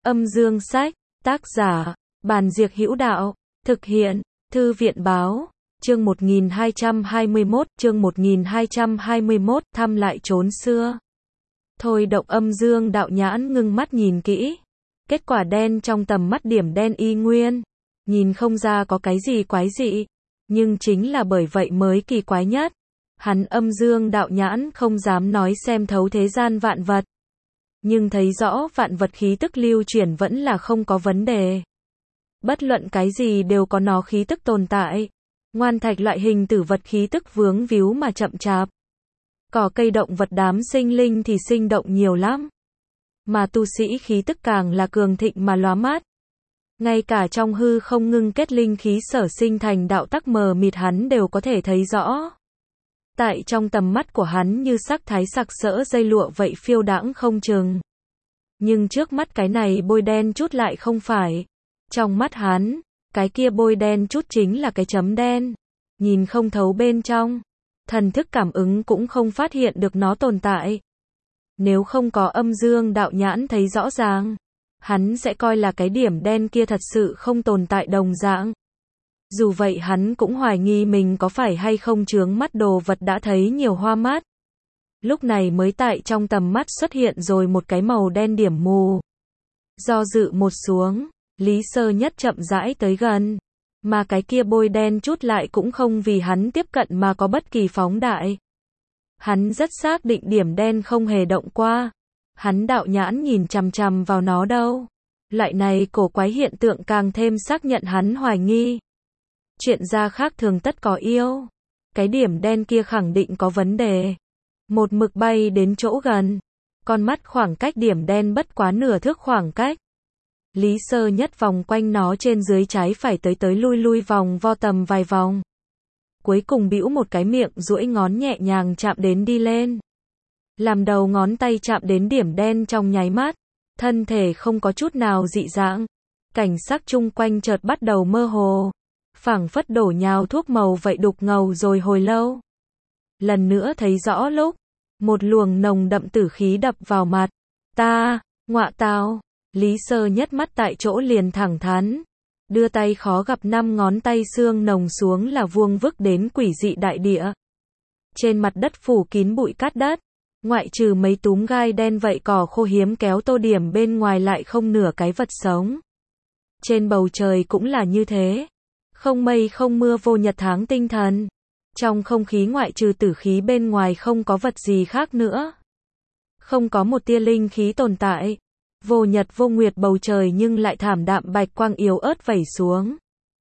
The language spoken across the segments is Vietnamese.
Âm dương sách, tác giả, Bàn Diệc Hữu Đạo, thực hiện, Thư viện báo, chương 1221, thăm lại chốn xưa. Thôi động âm dương đạo nhãn ngưng mắt nhìn kỹ. Kết quả đen trong tầm mắt điểm đen y nguyên. Nhìn không ra có cái gì quái dị. Nhưng chính là bởi vậy mới kỳ quái nhất. Hắn âm dương đạo nhãn không dám nói xem thấu thế gian vạn vật. Nhưng thấy rõ vạn vật khí tức lưu chuyển vẫn là không có vấn đề. Bất luận cái gì đều có nó khí tức tồn tại. Ngoan thạch loại hình tử vật khí tức vướng víu mà chậm chạp. Cỏ cây động vật đám sinh linh thì sinh động nhiều lắm. Mà tu sĩ khí tức càng là cường thịnh mà lóa mắt. Ngay cả trong hư không ngưng kết linh khí sở sinh thành đạo tắc mờ mịt hắn đều có thể thấy rõ. Tại trong tầm mắt của hắn như sắc thái sặc sỡ dây lụa vậy phiêu đãng không chừng. Nhưng trước mắt cái này bôi đen chút lại không phải. Trong mắt hắn, cái kia bôi đen chút chính là cái chấm đen. Nhìn không thấu bên trong. Thần thức cảm ứng cũng không phát hiện được nó tồn tại. Nếu không có âm dương đạo nhãn thấy rõ ràng, hắn sẽ coi là cái điểm đen kia thật sự không tồn tại đồng dạng. Dù vậy hắn cũng hoài nghi mình có phải hay không chướng mắt đồ vật đã thấy nhiều hoa mắt. Lúc này mới tại trong tầm mắt xuất hiện rồi một cái màu đen điểm mù. Do dự một xuống, Lý Sơ Nhất chậm rãi tới gần. Mà cái kia bôi đen chút lại cũng không vì hắn tiếp cận mà có bất kỳ phóng đại. Hắn rất xác định điểm đen không hề động qua. Hắn đạo nhãn nhìn chằm chằm vào nó đâu. Loại này cổ quái hiện tượng càng thêm xác nhận hắn hoài nghi. Chuyện ra khác thường tất có yêu. Cái điểm đen kia khẳng định có vấn đề. Một mực bay đến chỗ gần. Con mắt khoảng cách điểm đen bất quá nửa thước khoảng cách. Lý Sơ Nhất vòng quanh nó trên dưới trái phải tới lui vòng vo tầm vài vòng. Cuối cùng bĩu một cái miệng duỗi ngón nhẹ nhàng chạm đến đi lên. Làm đầu ngón tay chạm đến điểm đen trong nháy mắt. Thân thể không có chút nào dị dạng. Cảnh sắc chung quanh chợt bắt đầu mơ hồ. Phảng phất đổ nhào thuốc màu vậy đục ngầu rồi hồi lâu. Lần nữa thấy rõ lúc. Một luồng nồng đậm tử khí đập vào mặt. Ngọa tào. Lý Sơ Nhất mắt tại chỗ liền thẳng thắn. Đưa tay khó gặp 5 ngón tay xương nồng xuống là vuông vức đến quỷ dị đại địa. Trên mặt đất phủ kín bụi cát đất. Ngoại trừ mấy túm gai đen vậy cỏ khô hiếm kéo tô điểm bên ngoài lại không nửa cái vật sống. Trên bầu trời cũng là như thế. Không mây không mưa vô nhật tháng tinh thần. Trong không khí ngoại trừ tử khí bên ngoài không có vật gì khác nữa. Không có một tia linh khí tồn tại. Vô nhật vô nguyệt bầu trời nhưng lại thảm đạm bạch quang yếu ớt vẩy xuống.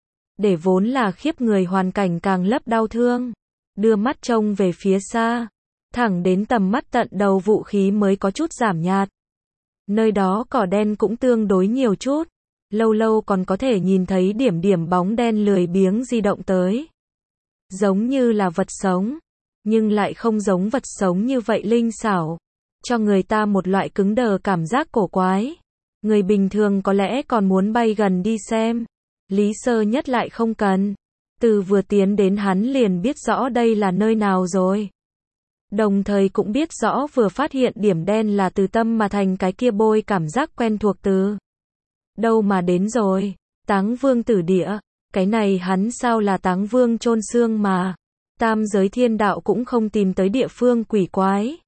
Để vốn là khiếp người hoàn cảnh càng lấp đau thương. Đưa mắt trông về phía xa. Thẳng đến tầm mắt tận đầu vũ khí mới có chút giảm nhạt. Nơi đó cỏ đen cũng tương đối nhiều chút. Lâu lâu còn có thể nhìn thấy điểm điểm bóng đen lười biếng di động tới. Giống như là vật sống. Nhưng lại không giống vật sống như vậy linh xảo. Cho người ta một loại cứng đờ cảm giác cổ quái. Người bình thường có lẽ còn muốn bay gần đi xem. Lý Sơ Nhất lại không cần. Từ vừa tiến đến hắn liền biết rõ đây là nơi nào rồi. Đồng thời cũng biết rõ vừa phát hiện điểm đen là từ tâm mà thành cái kia bôi cảm giác quen thuộc từ. Đâu mà đến rồi. Táng Vương tử địa. Cái này hắn sao là Táng Vương chôn xương mà. Tam giới thiên đạo cũng không tìm tới địa phương quỷ quái.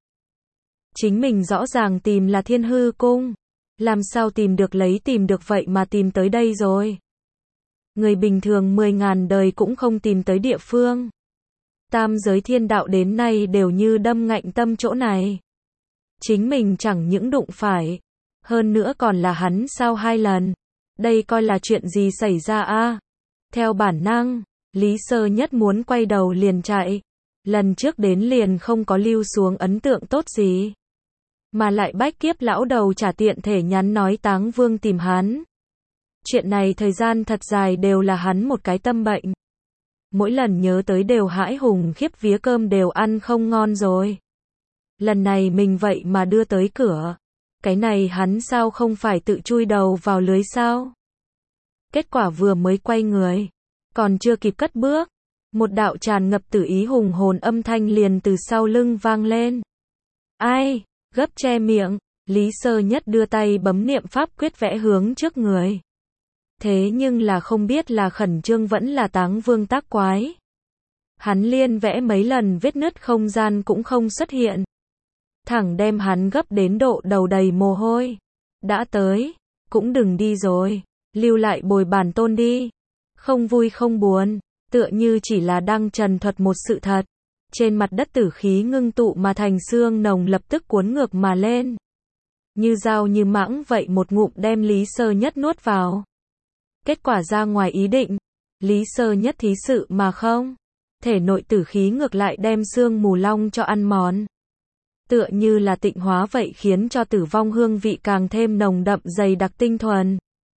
Chính mình rõ ràng tìm là Thiên Hư Cung. Làm sao tìm được vậy mà tìm tới đây rồi. Người bình thường 10.000 đời cũng không tìm tới địa phương. Tam giới thiên đạo đến nay đều như đâm ngạnh tâm chỗ này. Chính mình chẳng những đụng phải. Hơn nữa còn là hắn sao 2 lần. Đây coi là chuyện gì xảy ra a? Theo bản năng, Lý Sơ Nhất muốn quay đầu liền chạy. Lần trước đến liền không có lưu xuống ấn tượng tốt gì. Mà lại bách kiếp lão đầu trả tiện thể nhắn nói Táng Vương tìm hắn. Chuyện này thời gian thật dài đều là hắn một cái tâm bệnh. Mỗi lần nhớ tới đều hãi hùng khiếp vía cơm đều ăn không ngon rồi. Lần này mình vậy mà đưa tới cửa. Cái này hắn sao không phải tự chui đầu vào lưới sao? Kết quả vừa mới quay người. Còn chưa kịp cất bước. Một đạo tràn ngập tử ý hùng hồn âm thanh liền từ sau lưng vang lên. Ai? Gấp che miệng. Lý Sơ Nhất đưa tay bấm niệm pháp quyết vẽ hướng trước người. Thế nhưng là không biết là khẩn trương vẫn là Táng Vương tác quái. Hắn liên vẽ mấy lần vết nứt không gian cũng không xuất hiện. Thẳng đem hắn gấp đến độ đầu đầy mồ hôi. Đã tới, cũng đừng đi rồi, lưu lại bồi bản tôn đi. Không vui không buồn, tựa như chỉ là đang trần thuật một sự thật. Trên mặt đất tử khí ngưng tụ mà thành xương nồng lập tức cuốn ngược mà lên. Như dao như mãng vậy một ngụm đem Lý Sơ Nhất nuốt vào. Kết quả ra ngoài ý định, Lý Sơ Nhất thí sự mà không. Thể nội tử khí ngược lại đem xương mù long cho ăn mòn. Tựa như là tịnh hóa vậy khiến cho tử vong hương vị càng thêm nồng đậm dày đặc tinh thuần.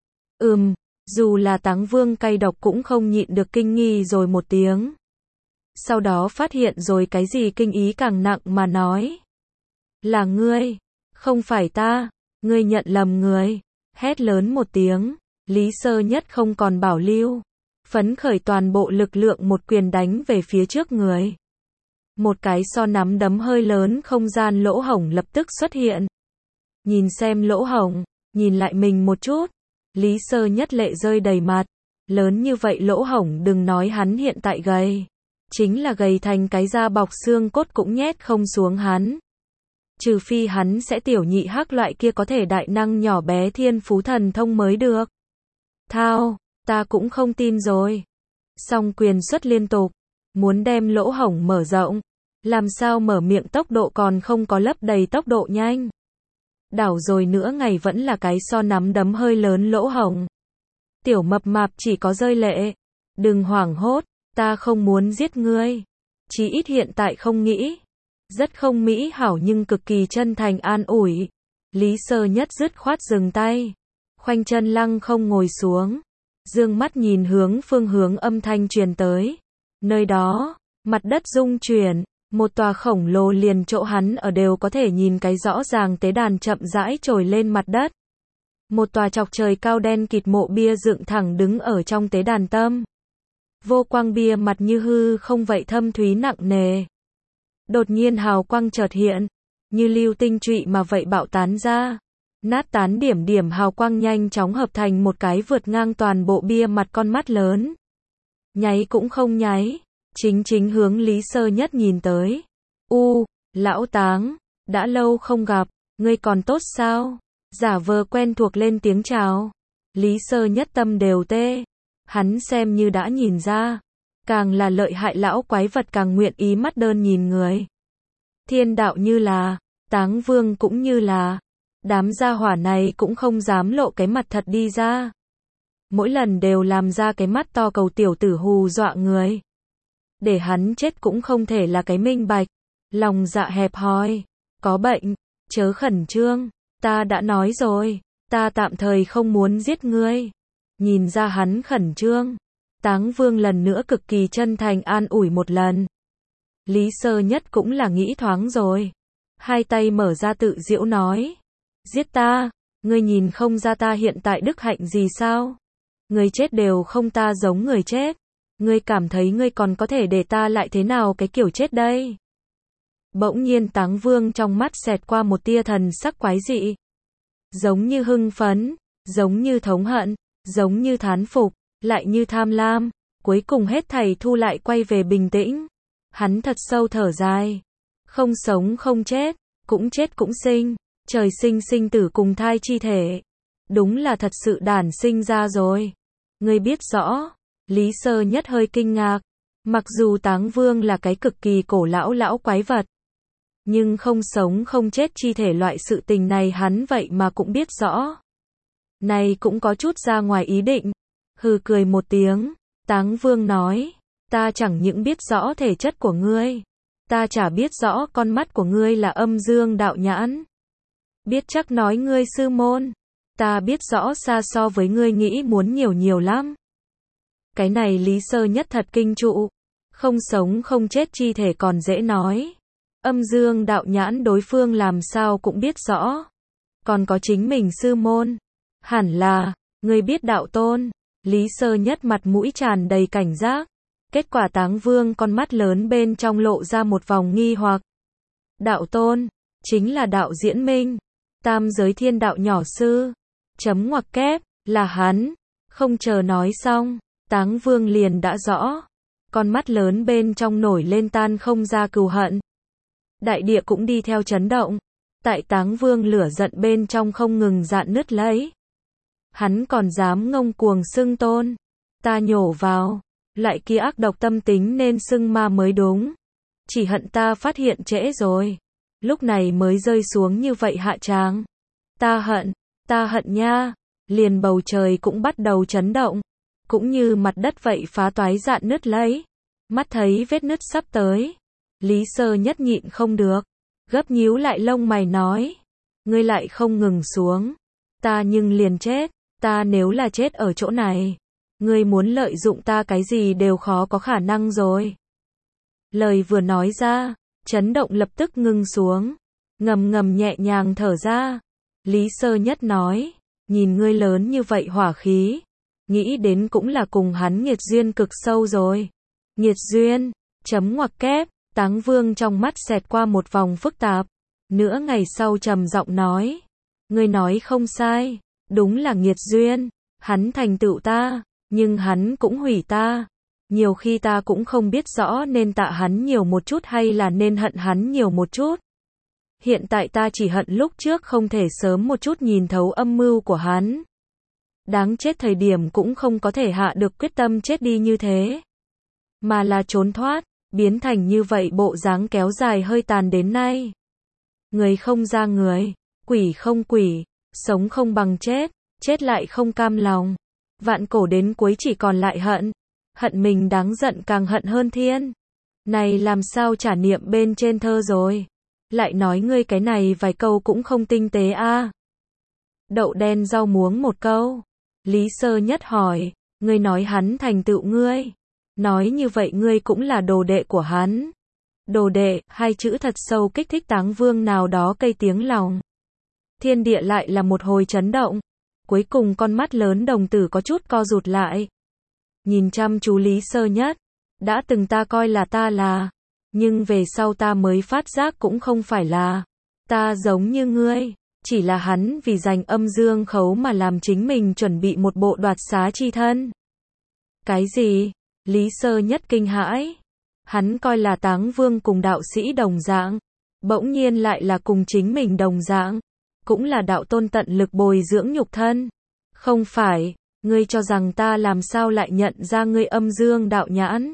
Dù là Táng Vương cay độc cũng không nhịn được kinh nghi rồi một tiếng. Sau đó phát hiện rồi cái gì kinh ý càng nặng mà nói. Là ngươi, không phải ta, ngươi nhận lầm người. Hét lớn một tiếng, Lý Sơ Nhất không còn bảo lưu. Phấn khởi toàn bộ lực lượng một quyền đánh về phía trước người. Một cái so nắm đấm hơi lớn không gian lỗ hổng lập tức xuất hiện. Nhìn xem lỗ hổng, nhìn lại mình một chút. Lý Sơ Nhất lệ rơi đầy mặt. Lớn như vậy lỗ hổng đừng nói hắn hiện tại gầy. Chính là gầy thành cái da bọc xương cốt cũng nhét không xuống hắn. Trừ phi hắn sẽ tiểu nhị hắc loại kia có thể đại năng nhỏ bé thiên phú thần thông mới được. Thao, ta cũng không tin rồi. Song quyền xuất liên tục. Muốn đem lỗ hổng mở rộng. Làm sao mở miệng tốc độ còn không có lấp đầy tốc độ nhanh. Đảo rồi nữa ngày vẫn là cái so nắm đấm hơi lớn lỗ hổng. Tiểu mập mạp chỉ có rơi lệ. Đừng hoảng hốt, ta không muốn giết ngươi. Chí ít hiện tại không nghĩ. Rất không mỹ hảo nhưng cực kỳ chân thành an ủi. Lý Sơ Nhất dứt khoát dừng tay. Khoanh chân lăng không ngồi xuống. Dương mắt nhìn phương hướng âm thanh truyền tới. Nơi đó, mặt đất rung chuyển. Một tòa khổng lồ liền chỗ hắn ở đều có thể nhìn cái rõ ràng tế đàn chậm rãi trồi lên mặt đất. Một tòa chọc trời cao đen kịt mộ bia dựng thẳng đứng ở trong tế đàn tâm. Vô quang bia mặt như hư không vậy thâm thúy nặng nề. Đột nhiên hào quang chợt hiện, như lưu tinh trụy mà vậy bạo tán ra. Nát tán điểm điểm hào quang nhanh chóng hợp thành một cái vượt ngang toàn bộ bia mặt con mắt lớn. Nháy cũng không nháy. Chính hướng Lý Sơ Nhất nhìn tới. Lão Táng, đã lâu không gặp, ngươi còn tốt sao? Giả vờ quen thuộc lên tiếng chào. Lý Sơ Nhất tâm đều tê. Hắn xem như đã nhìn ra. Càng là lợi hại lão quái vật càng nguyện ý mắt đơn nhìn người. Thiên đạo như là, Táng Vương cũng như là. Đám gia hỏa này cũng không dám lộ cái mặt thật đi ra. Mỗi lần đều làm ra cái mắt to cầu tiểu tử hù dọa người. Để hắn chết cũng không thể là cái minh bạch. Lòng dạ hẹp hòi. Có bệnh. Chớ khẩn trương. Ta đã nói rồi. Ta tạm thời không muốn giết ngươi. Nhìn ra hắn khẩn trương. Táng Vương lần nữa cực kỳ chân thành an ủi một lần. Lý Sơ Nhất cũng là nghĩ thoáng rồi. Hai tay mở ra tự giễu nói. Giết ta. Ngươi nhìn không ra ta hiện tại đức hạnh gì sao? Người chết đều không ta giống người chết. Ngươi cảm thấy ngươi còn có thể để ta lại thế nào cái kiểu chết đây? Bỗng nhiên Táng Vương trong mắt xẹt qua một tia thần sắc quái dị. Giống như hưng phấn, giống như thống hận, giống như thán phục, lại như tham lam, cuối cùng hết thảy thu lại quay về bình tĩnh. Hắn thật sâu thở dài. Không sống không chết, cũng chết cũng sinh, trời sinh sinh tử cùng thai chi thể. Đúng là thật sự đản sinh ra rồi. Ngươi biết rõ. Lý Sơ Nhất hơi kinh ngạc. Mặc dù Táng Vương là cái cực kỳ cổ lão quái vật. Nhưng không sống không chết chi thể loại sự tình này hắn vậy mà cũng biết rõ. Này cũng có chút ra ngoài ý định. Hừ cười một tiếng. Táng Vương nói. Ta chẳng những biết rõ thể chất của ngươi. Ta chả biết rõ con mắt của ngươi là âm dương đạo nhãn. Biết chắc nói ngươi sư môn. Ta biết rõ xa so với ngươi nghĩ muốn nhiều lắm. Cái này Lý Sơ Nhất thật kinh trụ. Không sống không chết chi thể còn dễ nói. Âm dương đạo nhãn đối phương làm sao cũng biết rõ. Còn có chính mình sư môn. Hẳn là, ngươi biết đạo tôn. Lý Sơ Nhất mặt mũi tràn đầy cảnh giác. Kết quả Táng Vương con mắt lớn bên trong lộ ra một vòng nghi hoặc. Đạo tôn, chính là đạo diễn minh. Tam giới thiên đạo nhỏ sư. Chấm ngoặc kép, là hắn. Không chờ nói xong, Táng Vương liền đã rõ. Con mắt lớn bên trong nổi lên tan không ra cừu hận. Đại địa cũng đi theo chấn động. Tại Táng Vương lửa giận bên trong không ngừng rạn nứt lấy. Hắn còn dám ngông cuồng xưng tôn. Ta nhổ vào. Lại kia ác độc tâm tính nên xưng ma mới đúng. Chỉ hận ta phát hiện trễ rồi. Lúc này mới rơi xuống như vậy hạ tràng. Ta hận nha. Liền bầu trời cũng bắt đầu chấn động. Cũng như mặt đất vậy phá toái rạn nứt lấy. Mắt thấy vết nứt sắp tới. Lý Sơ Nhất nhịn không được. Gấp nhíu lại lông mày nói. Ngươi lại không ngừng xuống. Ta nhưng liền chết. Ta nếu là chết ở chỗ này. Ngươi muốn lợi dụng ta cái gì đều khó có khả năng rồi. Lời vừa nói ra. Chấn động lập tức ngưng xuống. Ngầm ngầm nhẹ nhàng thở ra. Lý Sơ Nhất nói. Nhìn ngươi lớn như vậy hỏa khí. Nghĩ đến cũng là cùng hắn nghiệt duyên cực sâu rồi. Nghiệt duyên. Chấm ngoặc kép. Táng Vương trong mắt xẹt qua một vòng phức tạp. Nửa ngày sau trầm giọng nói. Ngươi nói không sai. Đúng là nghiệt duyên. Hắn thành tựu ta. Nhưng hắn cũng hủy ta. Nhiều khi ta cũng không biết rõ nên tạ hắn nhiều một chút hay là nên hận hắn nhiều một chút. Hiện tại ta chỉ hận lúc trước không thể sớm một chút nhìn thấu âm mưu của hắn. Đáng chết thời điểm cũng không có thể hạ được quyết tâm chết đi như thế. Mà là trốn thoát, biến thành như vậy bộ dáng kéo dài hơi tàn đến nay. Người không ra người, quỷ không quỷ, sống không bằng chết, chết lại không cam lòng. Vạn cổ đến cuối chỉ còn lại hận. Hận mình đáng giận càng hận hơn thiên. Này làm sao trả niệm bên trên thơ rồi. Lại nói ngươi cái này vài câu cũng không tinh tế a. Đậu đen rau muống một câu. Lý Sơ Nhất hỏi, ngươi nói hắn thành tựu ngươi. Nói như vậy ngươi cũng là đồ đệ của hắn. Đồ đệ, hai chữ thật sâu kích thích Táng Vương nào đó cây tiếng lòng. Thiên địa lại là một hồi chấn động. Cuối cùng con mắt lớn đồng tử có chút co rụt lại. Nhìn chăm chú Lý Sơ Nhất. Đã từng ta coi là ta là. Nhưng về sau ta mới phát giác cũng không phải là. Ta giống như ngươi. Chỉ là hắn vì giành âm dương khấu mà làm chính mình chuẩn bị một bộ đoạt xá chi thân. Cái gì? Lý Sơ Nhất kinh hãi. Hắn coi là Táng Vương cùng đạo sĩ đồng dạng. Bỗng nhiên lại là cùng chính mình đồng dạng. Cũng là đạo tôn tận lực bồi dưỡng nhục thân. Không phải, ngươi cho rằng ta làm sao lại nhận ra ngươi âm dương đạo nhãn.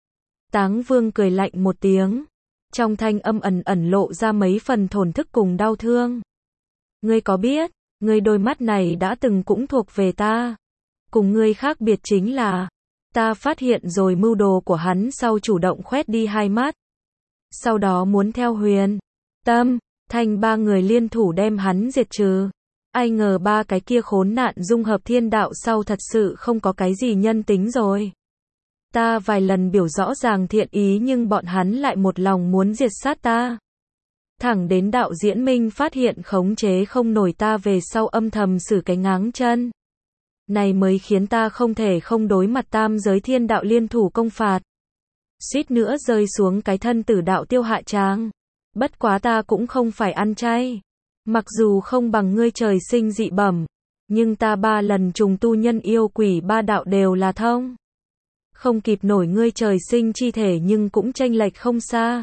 Táng Vương cười lạnh một tiếng. Trong thanh âm ẩn ẩn lộ ra mấy phần thổn thức cùng đau thương. Ngươi có biết, ngươi đôi mắt này đã từng cũng thuộc về ta. Cùng ngươi khác biệt chính là, ta phát hiện rồi mưu đồ của hắn sau chủ động khoét đi hai mắt. Sau đó muốn theo Huyền, Tâm, Thanh ba người liên thủ đem hắn diệt trừ. Ai ngờ ba cái kia khốn nạn dung hợp thiên đạo sau thật sự không có cái gì nhân tính rồi. Ta vài lần biểu rõ ràng thiện ý nhưng bọn hắn lại một lòng muốn diệt sát ta. Thẳng đến đạo diễn minh phát hiện khống chế không nổi ta về sau âm thầm xử cái ngáng chân. Này mới khiến ta không thể không đối mặt tam giới thiên đạo liên thủ công phạt. Suýt nữa rơi xuống cái thân tử đạo tiêu hạ tràng. Bất quá ta cũng không phải ăn chay. Mặc dù không bằng ngươi trời sinh dị bẩm. Nhưng ta 3 lần trùng tu nhân yêu quỷ 3 đạo đều là thông. Không kịp nổi ngươi trời sinh chi thể nhưng cũng chênh lệch không xa.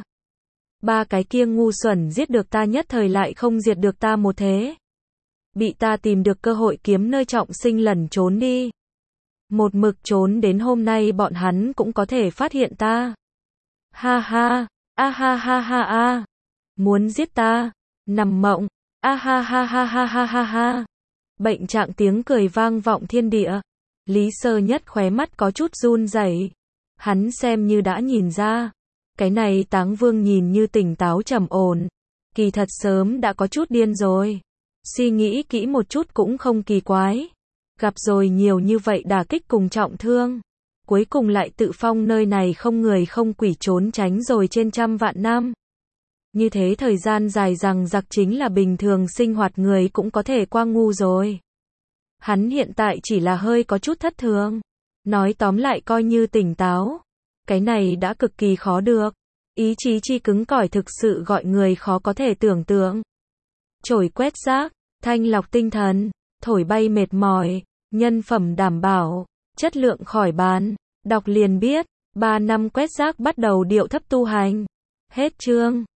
3 cái kia ngu xuẩn giết được ta nhất thời lại không diệt được ta một thế. Bị ta tìm được cơ hội kiếm nơi trọng sinh lẩn trốn đi. Một mực trốn đến hôm nay bọn hắn cũng có thể phát hiện ta. Ha ha, a ha ha ha a. Muốn giết ta, nằm mộng, a ha ha ha ha ha ha ha. Bệnh trạng tiếng cười vang vọng thiên địa. Lý Sơ Nhất khóe mắt có chút run rẩy. Hắn xem như đã nhìn ra. Cái này Táng Vương nhìn như tỉnh táo trầm ổn. Kỳ thật sớm đã có chút điên rồi. Suy nghĩ kỹ một chút cũng không kỳ quái. Gặp rồi nhiều như vậy đả kích cùng trọng thương. Cuối cùng lại tự phong nơi này không người không quỷ trốn tránh rồi trên trăm vạn năm. Như thế thời gian dài rằng giặc chính là bình thường sinh hoạt người cũng có thể qua ngu rồi. Hắn hiện tại chỉ là hơi có chút thất thường. Nói tóm lại coi như tỉnh táo. Cái này đã cực kỳ khó được. Ý chí chi cứng cỏi thực sự gọi người khó có thể tưởng tượng. chổi quét rác, thanh lọc tinh thần, thổi bay mệt mỏi, nhân phẩm đảm bảo, chất lượng khỏi bàn. Đọc liền biết, 3 năm quét rác bắt đầu điệu thấp tu hành. Hết chương.